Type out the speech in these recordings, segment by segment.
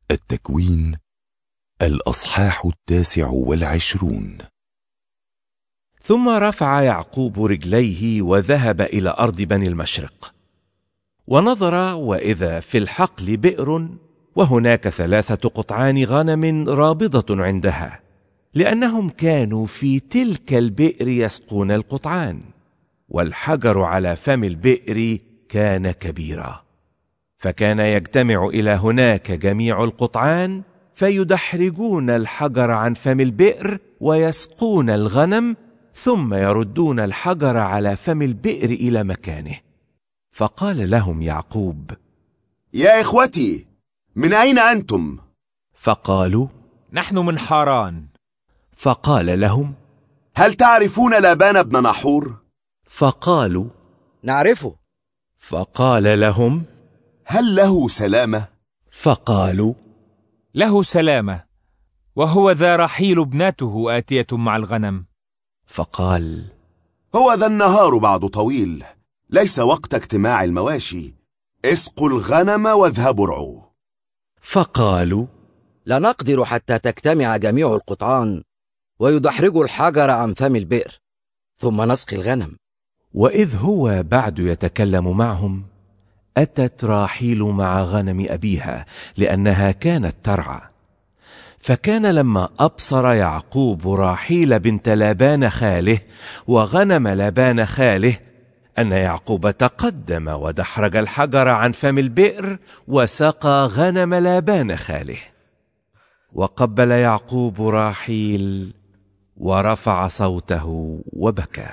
التكوين الأصحاح 29. ثم رفع يعقوب رجليه وذهب إلى أرض بني المشرق، ونظر وإذا في الحقل بئر، وهناك 3 قطعان غنم رابضة عندها، لأنهم كانوا في تلك البئر يسقون القطعان، والحجر على فم البئر كان كبيرا، فكان يجتمع إلى هناك جميع القطعان فيدحرجون الحجر عن فم البئر ويسقون الغنم، ثم يردون الحجر على فم البئر إلى مكانه. فقال لهم يعقوب: يا إخوتي، من أين أنتم؟ فقالوا: نحن من حاران. فقال لهم: هل تعرفون لابان بن نحور؟ فقالوا: نعرفه. فقال لهم: هل له سلامة؟ فقالوا: له سلامة، وهو ذا رحيل ابنته آتية مع الغنم. فقال: هو ذا النهار بعد طويل، ليس وقت اجتماع المواشي، اسقوا الغنم واذهبوا ارعوا. فقالوا: لا نقدر حتى تجتمع جميع القطعان ويدحرجوا الحجر عن فم البئر، ثم نسقي الغنم. وإذ هو بعد يتكلم معهم، أتت راحيل مع غنم أبيها، لأنها كانت ترعى. فكان لما أبصر يعقوب راحيل بنت لابان خاله وغنم لابان خاله أن يعقوب تقدم ودحرج الحجر عن فم البئر وسقى غنم لابان خاله. وقبل يعقوب راحيل ورفع صوته وبكى.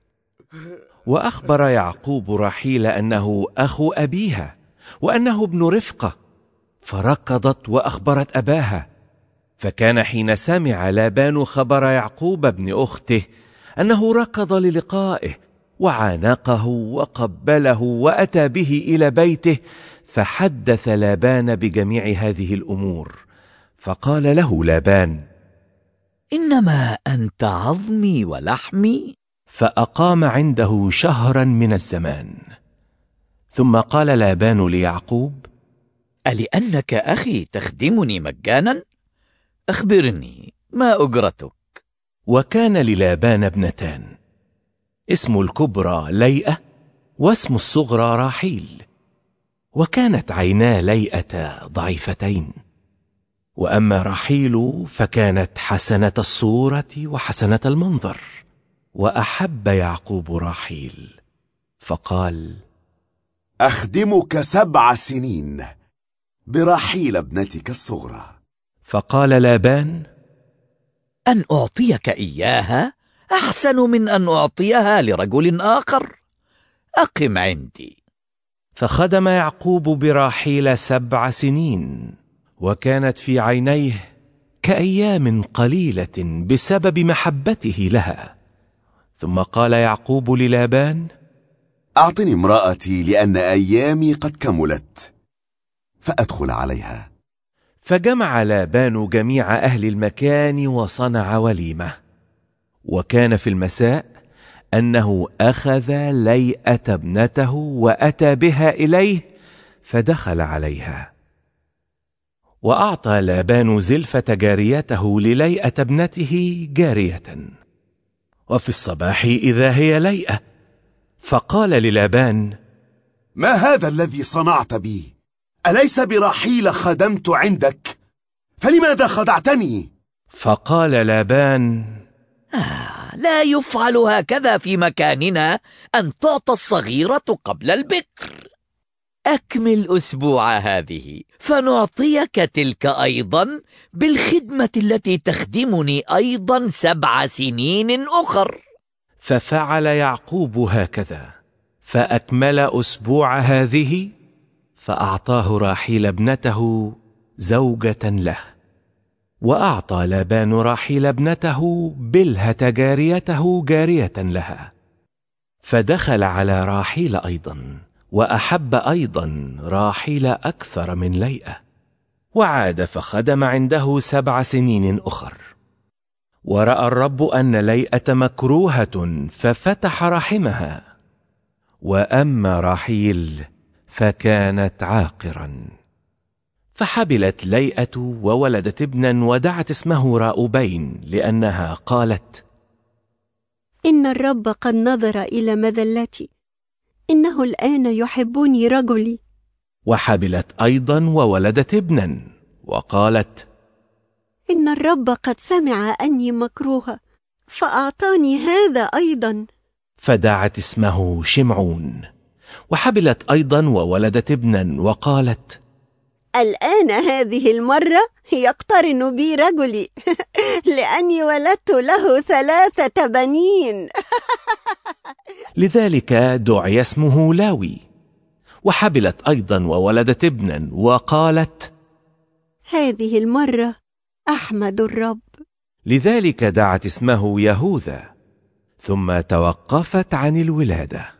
وأخبر يعقوب راحيل أنه أخو أبيها وأنه ابن رفقة، فركضت وأخبرت أباها. فكان حين سمع لابان خبر يعقوب ابن أخته أنه ركض للقائه وعانقه وقبله وأتى به إلى بيته، فحدث لابان بجميع هذه الأمور. فقال له لابان: إنما أنت عظمي ولحمي. فأقام عنده شهرا من الزمان. ثم قال لابان ليعقوب: ألأنك أخي تخدمني مجانا؟ أخبرني ما أجرتك. وكان للابان ابنتان، اسم الكبرى ليئة واسم الصغرى راحيل، وكانت عينا ليئة ضعيفتين. وأما راحيل فكانت حسنة الصورة وحسنة المنظر، وأحب يعقوب راحيل، فقال: أخدمك 7 سنين براحيل ابنتك الصغرى. فقال لابان: أن أعطيك إياها أحسن من أن أعطيها لرجل آخر، أقم عندي. فخدم يعقوب براحيل 7 سنين، وكانت في عينيه كأيام قليلة بسبب محبته لها. ثم قال يعقوب للابان: أعطني امرأتي، لأن أيامي قد كملت، فأدخل عليها. فجمع لابان جميع أهل المكان وصنع وليمة. وكان في المساء أنه أخذ ليئة ابنته وأتى بها إليه، فدخل عليها. وأعطى لابان زلفة جاريته لليئة ابنته جارية. وفي الصباح إذا هي ليئة، فقال للابان: ما هذا الذي صنعت بي؟ أليس براحيل خدمت عندك؟ فلماذا خدعتني؟ فقال لابان: لا يفعل هكذا في مكاننا، أن تعطى الصغيرة قبل البكر. أكمل أسبوع هذه فنعطيك تلك أيضا بالخدمة التي تخدمني أيضا 7 سنين أخر. ففعل يعقوب هكذا، فأكمل أسبوع هذه، فأعطاه راحيل ابنته زوجة له. وأعطى لابان راحيل ابنته بلهة جاريته جارية لها. فدخل على راحيل أيضا، وأحب أيضا راحيل أكثر من ليئة، وعاد فخدم عنده 7 سنين أخر. ورأى الرب أن ليئة مكروهة ففتح رحمها. وأما راحيل فكانت عاقرا. فحبلت ليئة وولدت ابنا ودعت اسمه راؤوبين، لأنها قالت: إن الرب قد نظر إلى مذلتي، إنه الآن يحبني رجلي. وحبلت أيضا وولدت ابنا وقالت: إن الرب قد سمع أني مكروهة، فأعطاني هذا أيضا. فدعت اسمه شمعون. وحبلت أيضا وولدت ابنا وقالت: الآن هذه المرة يقترن بي رجلي لأني ولدت له 3 بنين. لذلك دعي اسمه لاوي. وحبلت أيضا وولدت ابنا وقالت: هذه المرة أحمد الرب. لذلك دعت اسمه يهوذا. ثم توقفت عن الولادة.